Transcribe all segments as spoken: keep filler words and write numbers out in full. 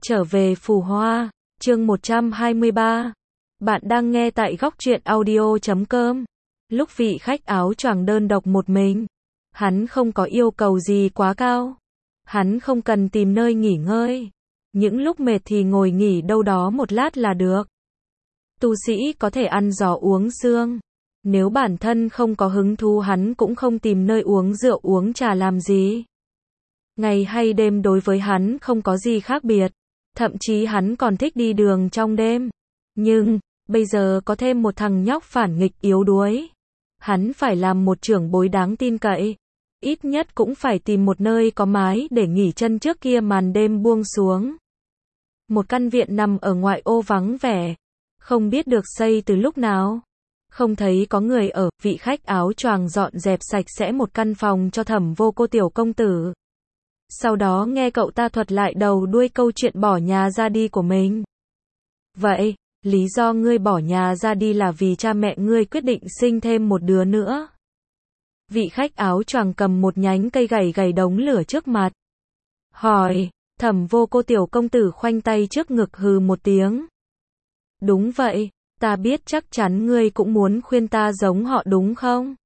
Trở về Phù Hoa, chương một trăm hai mươi ba. Bạn đang nghe tại góc truyện audio chấm com. Lúc vị khách áo choàng đơn độc một mình, hắn không có yêu cầu gì quá cao. Hắn không cần tìm nơi nghỉ ngơi. Những lúc mệt thì ngồi nghỉ đâu đó một lát là được. Tu sĩ có thể ăn giò uống sương. Nếu bản thân không có hứng thú hắn cũng không tìm nơi uống rượu uống trà làm gì. Ngày hay đêm đối với hắn không có gì khác biệt. Thậm chí hắn còn thích đi đường trong đêm. Nhưng, bây giờ có thêm một thằng nhóc phản nghịch yếu đuối. Hắn phải làm một trưởng bối đáng tin cậy. Ít nhất cũng phải tìm một nơi có mái để nghỉ chân trước kia màn đêm buông xuống. Một căn viện nằm ở ngoại ô vắng vẻ. Không biết được xây từ lúc nào. Không thấy có người ở, vị khách áo choàng dọn dẹp sạch sẽ một căn phòng cho Thẩm Vô Cô tiểu công tử. Sau đó nghe cậu ta thuật lại đầu đuôi câu chuyện bỏ nhà ra đi của mình. Vậy, lý do ngươi bỏ nhà ra đi là vì cha mẹ ngươi quyết định sinh thêm một đứa nữa. Vị khách áo choàng cầm một nhánh cây gảy gảy đống lửa trước mặt. Hỏi, Thẩm Vô Cô tiểu công tử khoanh tay trước ngực hừ một tiếng. Đúng vậy, ta biết chắc chắn ngươi cũng muốn khuyên ta giống họ đúng không?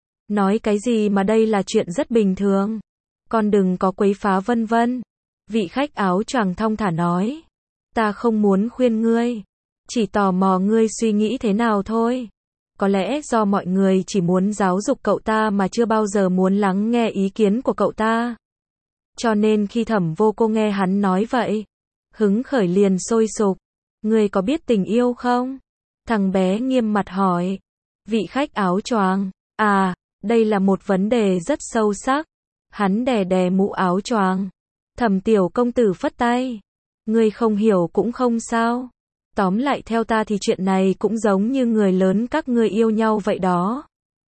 Nói cái gì mà đây là chuyện rất bình thường. Con đừng có quấy phá vân vân. Vị khách áo choàng thong thả nói. Ta không muốn khuyên ngươi. Chỉ tò mò ngươi suy nghĩ thế nào thôi. Có lẽ do mọi người chỉ muốn giáo dục cậu ta mà chưa bao giờ muốn lắng nghe ý kiến của cậu ta. Cho nên khi Thẩm Vô Cô nghe hắn nói vậy, hứng khởi liền sôi sục. Ngươi có biết tình yêu không? Thằng bé nghiêm mặt hỏi. Vị khách áo choàng. À, đây là một vấn đề rất sâu sắc. Hắn đè đè mũ áo choàng. Thẩm tiểu công tử phất tay. Ngươi không hiểu cũng không sao. Tóm lại theo ta thì chuyện này cũng giống như người lớn các ngươi yêu nhau vậy đó.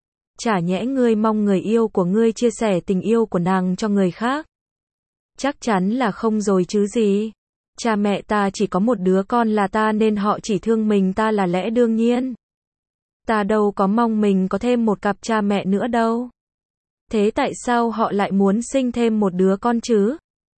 Chả nhẽ ngươi mong người yêu của ngươi chia sẻ tình yêu của nàng cho người khác. Chắc chắn là không rồi chứ gì. Cha mẹ ta chỉ có một đứa con là ta nên họ chỉ thương mình ta là lẽ đương nhiên. Ta đâu có mong mình có thêm một cặp cha mẹ nữa đâu. Thế tại sao họ lại muốn sinh thêm một đứa con chứ?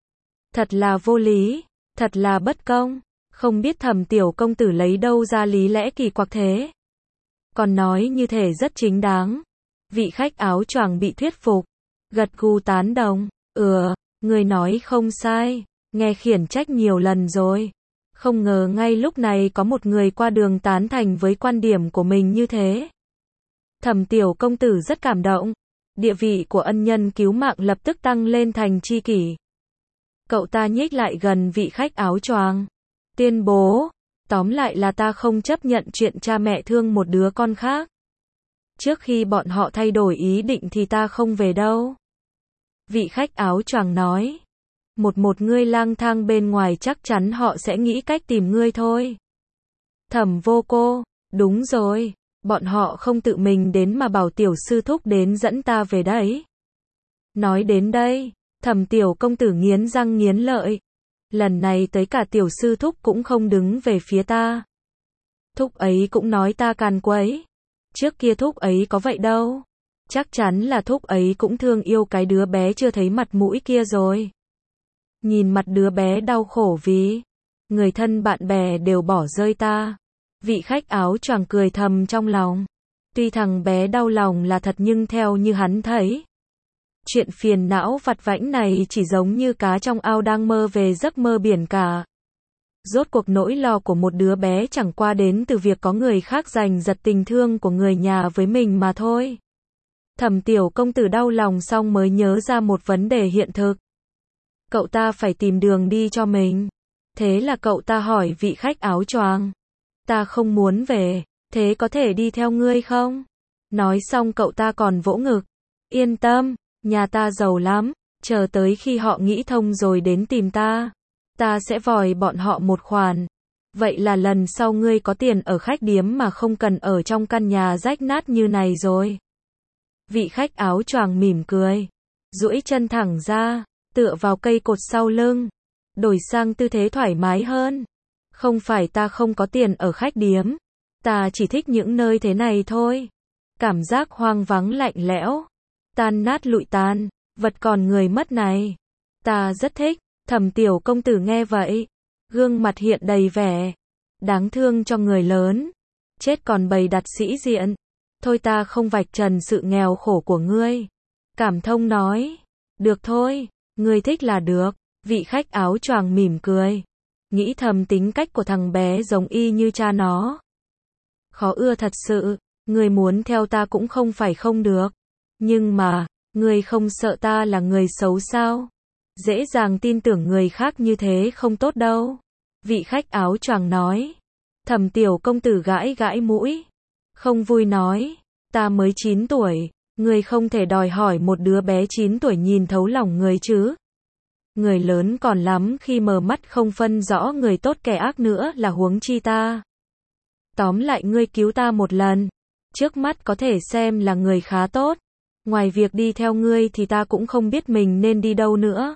Thật là vô lý, thật là bất công, không biết Thẩm tiểu công tử lấy đâu ra lý lẽ kỳ quặc thế. Còn nói như thể rất chính đáng. Vị khách áo choàng bị thuyết phục, gật gù tán đồng. Ừ, người nói không sai, nghe khiển trách nhiều lần rồi. Không ngờ ngay lúc này có một người qua đường tán thành với quan điểm của mình như thế. Thẩm tiểu công tử rất cảm động. Địa vị của ân nhân cứu mạng lập tức tăng lên thành tri kỷ. Cậu ta nhích lại gần vị khách áo choàng. Tuyên bố, tóm lại là ta không chấp nhận chuyện cha mẹ thương một đứa con khác. Trước khi bọn họ thay đổi ý định thì ta không về đâu. Vị khách áo choàng nói. Một một ngươi lang thang bên ngoài chắc chắn họ sẽ nghĩ cách tìm ngươi thôi. Thẩm Vô Cô, đúng rồi. Bọn họ không tự mình đến mà bảo tiểu sư thúc đến dẫn ta về đấy. Nói đến đây, Thẩm tiểu công tử nghiến răng nghiến lợi. Lần này tới cả tiểu sư thúc cũng không đứng về phía ta. Thúc ấy cũng nói ta càn quấy. Trước kia thúc ấy có vậy đâu. Chắc chắn là thúc ấy cũng thương yêu cái đứa bé chưa thấy mặt mũi kia rồi. Nhìn mặt đứa bé đau khổ vì người thân bạn bè đều bỏ rơi ta. Vị khách áo choàng cười thầm trong lòng. Tuy thằng bé đau lòng là thật nhưng theo như hắn thấy, chuyện phiền não vặt vãnh này chỉ giống như cá trong ao đang mơ về giấc mơ biển cả. Rốt cuộc nỗi lo của một đứa bé chẳng qua đến từ việc có người khác giành giật tình thương của người nhà với mình mà thôi. Thẩm tiểu công tử đau lòng xong mới nhớ ra một vấn đề hiện thực. Cậu ta phải tìm đường đi cho mình. Thế là cậu ta hỏi vị khách áo choàng. Ta không muốn về, thế có thể đi theo ngươi không? Nói xong cậu ta còn vỗ ngực. Yên tâm, nhà ta giàu lắm, chờ tới khi họ nghĩ thông rồi đến tìm ta. Ta sẽ vòi bọn họ một khoản. Vậy là lần sau ngươi có tiền ở khách điếm mà không cần ở trong căn nhà rách nát như này rồi. Vị khách áo choàng mỉm cười, duỗi chân thẳng ra, tựa vào cây cột sau lưng, đổi sang tư thế thoải mái hơn. Không phải ta không có tiền ở khách điếm, ta chỉ thích những nơi thế này thôi. Cảm giác hoang vắng lạnh lẽo, tan nát lụi tàn, vật còn người mất này. Ta rất thích. Thẩm tiểu công tử nghe vậy, gương mặt hiện đầy vẻ đáng thương cho người lớn. Chết còn bày đặt sĩ diện. Thôi ta không vạch trần sự nghèo khổ của ngươi. Cảm thông nói. Được thôi, ngươi thích là được. Vị khách áo choàng mỉm cười. Nghĩ thầm tính cách của thằng bé giống y như cha nó. Khó ưa thật sự, ngươi muốn theo ta cũng không phải không được. Nhưng mà, ngươi không sợ ta là người xấu sao? Dễ dàng tin tưởng người khác như thế không tốt đâu. Vị khách áo choàng nói. Thẩm tiểu công tử gãi gãi mũi. Không vui nói. Ta mới chín tuổi, ngươi không thể đòi hỏi một đứa bé chín tuổi nhìn thấu lòng người chứ. Người lớn còn lắm khi mở mắt không phân rõ người tốt kẻ ác nữa là huống chi ta. Tóm lại ngươi cứu ta một lần. Trước mắt có thể xem là người khá tốt. Ngoài việc đi theo ngươi thì ta cũng không biết mình nên đi đâu nữa.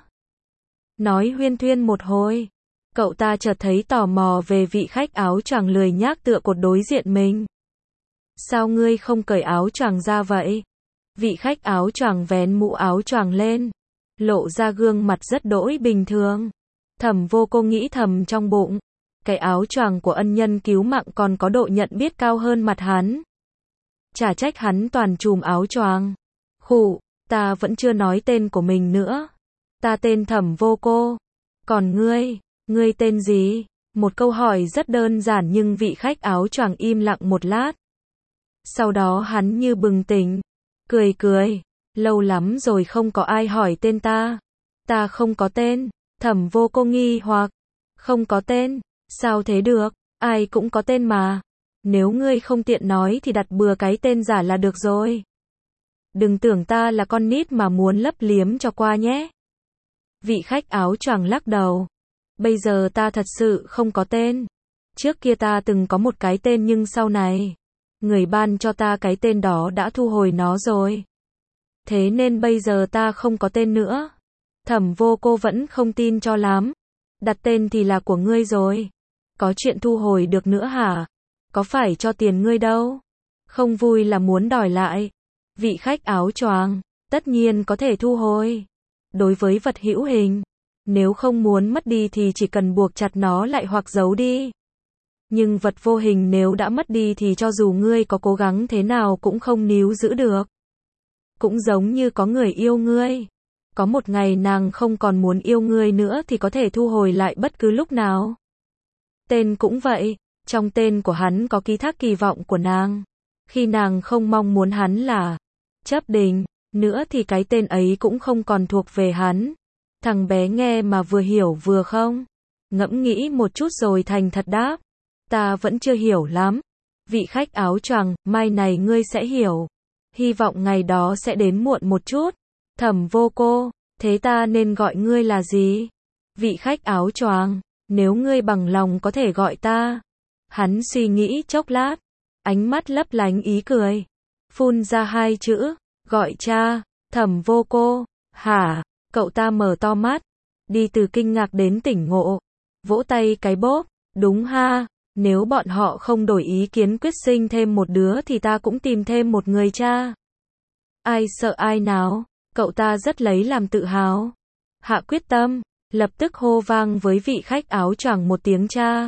Nói huyên thuyên một hồi. Cậu ta chợt thấy tò mò về vị khách áo choàng lười nhác tựa cột đối diện mình. Sao ngươi không cởi áo choàng ra vậy? Vị khách áo choàng vén mũ áo choàng lên. Lộ ra gương mặt rất đỗi bình thường. Thẩm Vô Cô nghĩ thầm trong bụng. Cái áo choàng của ân nhân cứu mạng còn có độ nhận biết cao hơn mặt hắn. Chả trách hắn toàn chùm áo choàng. Khụ, ta vẫn chưa nói tên của mình nữa. Ta tên Thẩm Vô Cô. Còn ngươi, ngươi tên gì? Một câu hỏi rất đơn giản nhưng vị khách áo choàng im lặng một lát. Sau đó hắn như bừng tỉnh. Cười cười. Lâu lắm rồi không có ai hỏi tên ta. Ta không có tên. Thẩm Vô Cô nghi hoặc. Không có tên. Sao thế được? Ai cũng có tên mà. Nếu ngươi không tiện nói thì đặt bừa cái tên giả là được rồi. Đừng tưởng ta là con nít mà muốn lấp liếm cho qua nhé. Vị khách áo choàng lắc đầu. Bây giờ ta thật sự không có tên. Trước kia ta từng có một cái tên nhưng sau này, người ban cho ta cái tên đó đã thu hồi nó rồi. Thế nên bây giờ ta không có tên nữa. Thẩm Vô Cô vẫn không tin cho lắm. Đặt tên thì là của ngươi rồi. Có chuyện thu hồi được nữa hả? Có phải cho tiền ngươi đâu. Không vui là muốn đòi lại. Vị khách áo choàng, tất nhiên có thể thu hồi. Đối với vật hữu hình, nếu không muốn mất đi thì chỉ cần buộc chặt nó lại hoặc giấu đi. Nhưng vật vô hình nếu đã mất đi thì cho dù ngươi có cố gắng thế nào cũng không níu giữ được. Cũng giống như có người yêu ngươi. Có một ngày nàng không còn muốn yêu ngươi nữa thì có thể thu hồi lại bất cứ lúc nào. Tên cũng vậy, trong tên của hắn có ký thác kỳ vọng của nàng. Khi nàng không mong muốn hắn là chấp định nữa thì cái tên ấy cũng không còn thuộc về hắn. Thằng bé nghe mà vừa hiểu vừa không. Ngẫm nghĩ một chút rồi thành thật đáp. Ta vẫn chưa hiểu lắm. Vị khách áo choàng, mai này ngươi sẽ hiểu. Hy vọng ngày đó sẽ đến muộn một chút. Thẩm Vô Cô, thế ta nên gọi ngươi là gì? Vị khách áo choàng, nếu ngươi bằng lòng có thể gọi ta. Hắn suy nghĩ chốc lát, ánh mắt lấp lánh ý cười. Phun ra hai chữ, gọi cha. Thẩm Vô Cô, hả? Cậu ta mở to mắt, đi từ kinh ngạc đến tỉnh ngộ. Vỗ tay cái bốp, đúng ha, nếu bọn họ không đổi ý kiến quyết sinh thêm một đứa thì ta cũng tìm thêm một người cha. Ai sợ ai nào, cậu ta rất lấy làm tự hào. Hạ quyết tâm, lập tức hô vang với vị khách áo choàng một tiếng cha.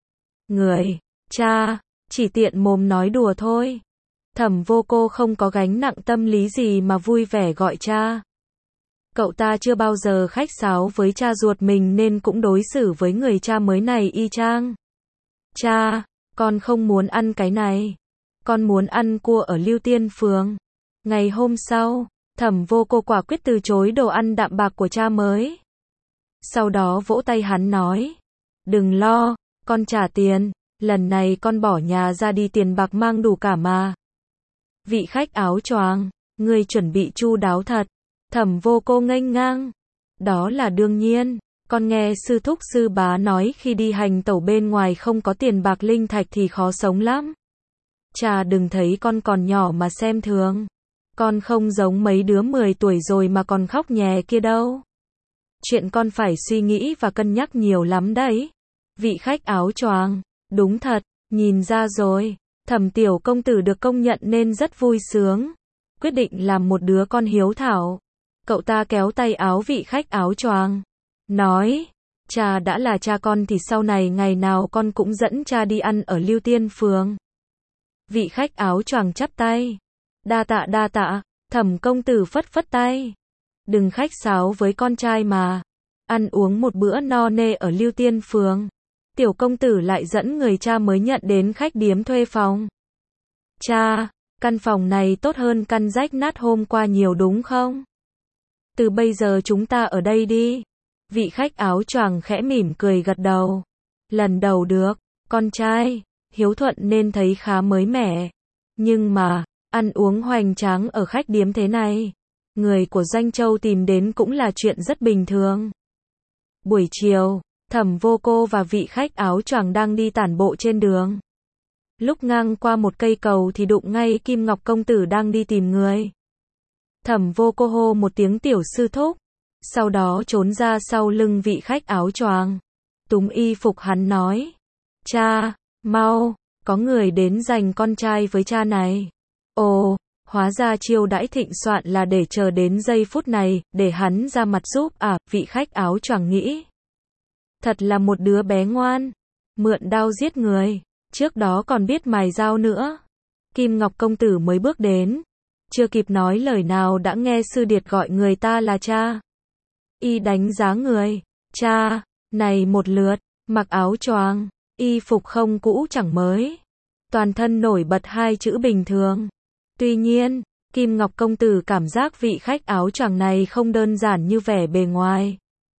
Người, cha, chỉ tiện mồm nói đùa thôi. Thẩm Vô Cô không có gánh nặng tâm lý gì mà vui vẻ gọi cha. Cậu ta chưa bao giờ khách sáo với cha ruột mình nên cũng đối xử với người cha mới này y chang. Cha, con không muốn ăn cái này. Con muốn ăn cua ở Lưu Tiên Phường. Ngày hôm sau, Thẩm Vô Cô quả quyết từ chối đồ ăn đạm bạc của cha mới. Sau đó vỗ tay hắn nói. Đừng lo, con trả tiền. Lần này con bỏ nhà ra đi tiền bạc mang đủ cả mà. Vị khách áo choàng, ngươi chuẩn bị chu đáo thật. Thẩm Vô Cô nghênh ngang. Đó là đương nhiên. Con nghe sư thúc sư bá nói khi đi hành tẩu bên ngoài không có tiền bạc linh thạch thì khó sống lắm. Cha đừng thấy con còn nhỏ mà xem thường. Con không giống mấy đứa mười tuổi rồi mà còn khóc nhè kia đâu. Chuyện con phải suy nghĩ và cân nhắc nhiều lắm đấy. Vị khách áo choàng, đúng thật, nhìn ra rồi. Thẩm tiểu công tử được công nhận nên rất vui sướng. Quyết định làm một đứa con hiếu thảo. Cậu ta kéo tay áo vị khách áo choàng. Nói, Cha đã là cha con thì sau này ngày nào con cũng dẫn cha đi ăn ở Lưu Tiên Phường. Vị khách áo choàng chắp tay. Đa tạ đa tạ, Thẩm công tử phất phất tay. Đừng khách sáo với con trai mà. Ăn uống một bữa no nê ở Lưu Tiên Phường. Tiểu công tử lại dẫn người cha mới nhận đến khách điếm thuê phòng. Cha, căn phòng này tốt hơn căn rách nát hôm qua nhiều đúng không? Từ bây giờ chúng ta ở đây đi. Vị khách áo choàng khẽ mỉm cười gật đầu. Lần đầu được, con trai, hiếu thuận nên thấy khá mới mẻ. Nhưng mà, ăn uống hoành tráng ở khách điếm thế này, người của Doanh Châu tìm đến cũng là chuyện rất bình thường. Buổi chiều, Thẩm Vô Cô và vị khách áo choàng đang đi tản bộ trên đường. Lúc ngang qua một cây cầu thì đụng ngay Kim Ngọc công tử đang đi tìm người. Thẩm Vô Cô hô một tiếng tiểu sư thúc, sau đó trốn ra sau lưng vị khách áo choàng. Túm y phục hắn nói, cha, mau, có người đến giành con trai với cha này. Ồ, hóa ra chiêu đãi thịnh soạn là để chờ đến giây phút này, để hắn ra mặt giúp à, vị khách áo choàng nghĩ. Thật là một đứa bé ngoan, mượn đao giết người, trước đó còn biết mài dao nữa. Kim Ngọc công tử mới bước đến, chưa kịp nói lời nào đã nghe sư điệt gọi người ta là cha. Y đánh giá người, cha, này một lượt, mặc áo choàng, y phục không cũ chẳng mới, toàn thân nổi bật hai chữ bình thường. Tuy nhiên, Kim Ngọc công tử cảm giác vị khách áo choàng này không đơn giản như vẻ bề ngoài.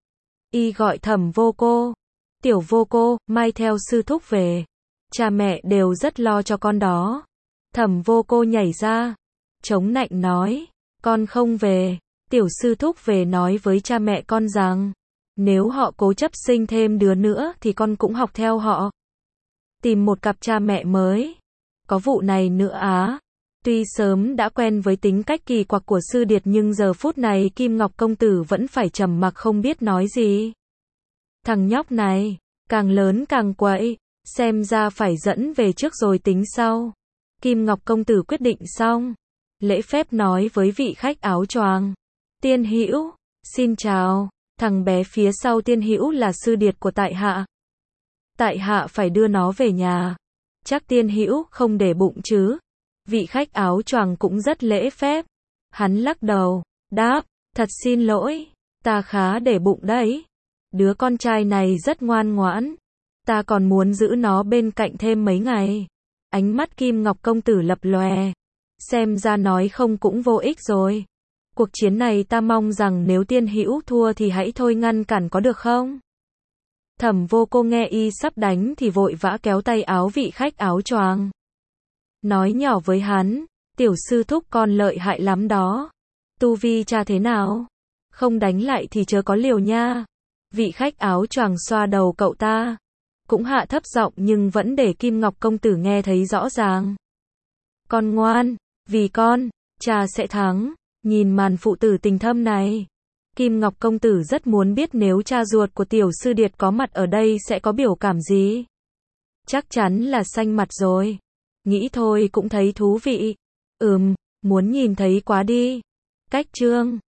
Y gọi Thẩm Vô Cô, tiểu Vô Cô, mai theo sư thúc về. Cha mẹ đều rất lo cho con đó. Thẩm Vô Cô nhảy ra, chống nạnh nói, con không về. Tiểu sư thúc về nói với cha mẹ con rằng, nếu họ cố chấp sinh thêm đứa nữa thì con cũng học theo họ. Tìm một cặp cha mẹ mới. Có vụ này nữa á. Tuy sớm đã quen với tính cách kỳ quặc của sư điệt nhưng giờ phút này Kim Ngọc công tử vẫn phải trầm mặc không biết nói gì. Thằng nhóc này, càng lớn càng quậy, xem ra phải dẫn về trước rồi tính sau. Kim Ngọc công tử quyết định xong, lễ phép nói với vị khách áo choàng. Tiên Hữu, xin chào, thằng bé phía sau Tiên Hữu là sư điệt của tại hạ. Tại hạ phải đưa nó về nhà. Chắc Tiên Hữu không để bụng chứ? Vị khách áo choàng cũng rất lễ phép. Hắn lắc đầu, đáp, thật xin lỗi, ta khá để bụng đấy. Đứa con trai này rất ngoan ngoãn. Ta còn muốn giữ nó bên cạnh thêm mấy ngày. Ánh mắt Kim Ngọc công tử lập lòe. Xem ra nói không cũng vô ích rồi. Cuộc chiến này ta mong rằng nếu Tiên Hữu thua thì hãy thôi ngăn cản có được không? Thẩm Vô Cô nghe y sắp đánh thì vội vã kéo tay áo vị khách áo choàng. Nói nhỏ với hắn, tiểu sư thúc con lợi hại lắm đó. Tu vi cha thế nào? Không đánh lại thì chớ có liều nha. Vị khách áo choàng xoa đầu cậu ta. Cũng hạ thấp giọng nhưng vẫn để Kim Ngọc công tử nghe thấy rõ ràng. Con ngoan, vì con, cha sẽ thắng. Nhìn màn phụ tử tình thâm này. Kim Ngọc công tử rất muốn biết nếu cha ruột của tiểu sư điệt có mặt ở đây sẽ có biểu cảm gì. Chắc chắn là xanh mặt rồi. Nghĩ thôi cũng thấy thú vị. Ừm, muốn nhìn thấy quá đi. Cách chương